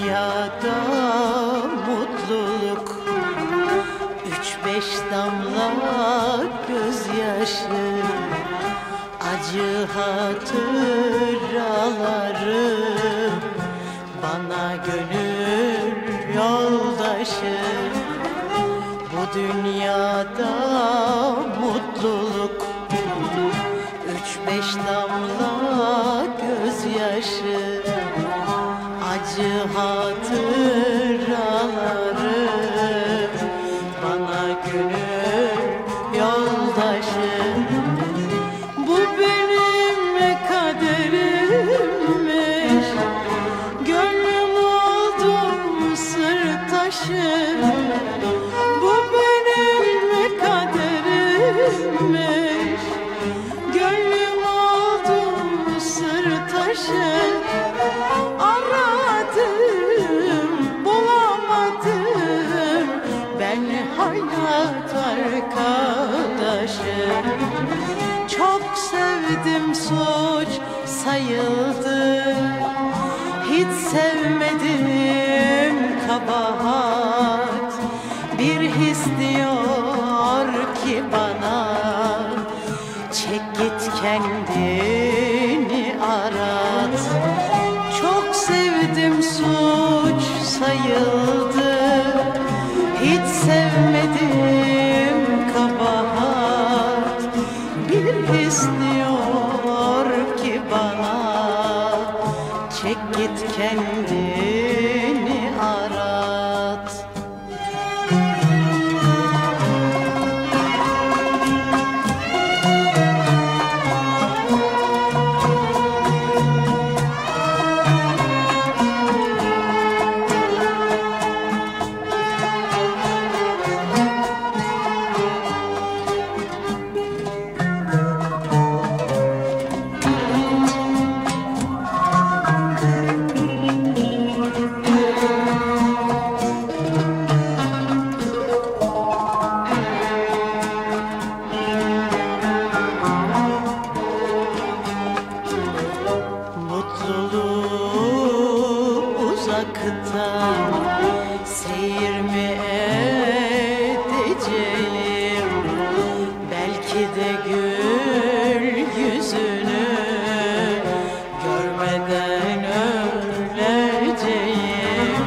dünyada mutluluk, 3-5 damla gözyaşı, acı hatıraları bana gönül yoldaşı. Bu dünyada mutluluk, 3-5 damla gözyaşı, acı hatıraları bana gönül yoldaşı. Bu benim kaderimmiş, gönlüm oldum sırtaşı. Bu benim kaderimmiş, gönlüm oldum sırtaşı. Aradım, bulamadım ben hayat arkadaşı. Çok sevdim, suç sayıldı, hiç sevmedim kabahat. Bir his diyor ki bana, çek git kendini arat. Çok sevdim, suç sayıldı, hiç sevmedim kabahat. Bir his diyor ki bana, çek git kendini arat. Uzaktan seyir mi edeceğim? Belki de gül yüzünü görmeden öleceğim.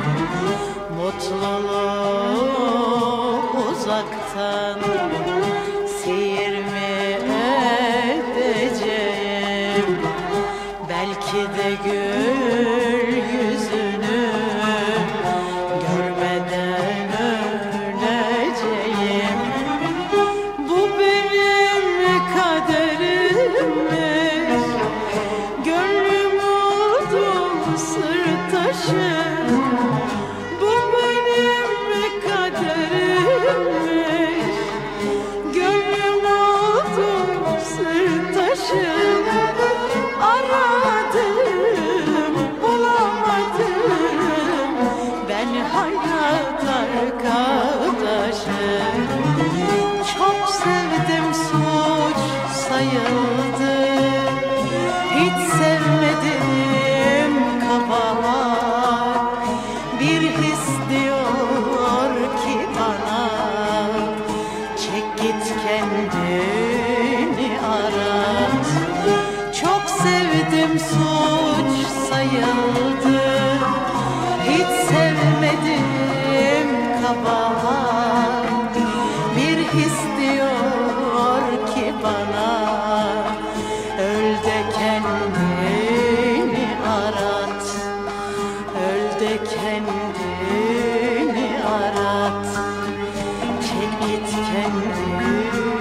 Mutluluğu uzaktan seyir mi edeceğim? Belki de gül yüzünü görmeden öleceğim. Bu benim kaderimmiş, gönlüm oldum sırtaşı. Bu benim kaderimmiş, gönlüm oldum sırtaşı. Aradım, bulamadım ben hayat arkadaşı. Çok sevdim, suç sayıldı, hiç sevmedim kabahat. Bir his diyor ki bana, çek git kendini arat. Çok sevdim, suç sayıldı, hiç sevmedim kabahat. Bir his diyor ki bana, öl de kendini arat. Öl de kendini arat, çek git kendini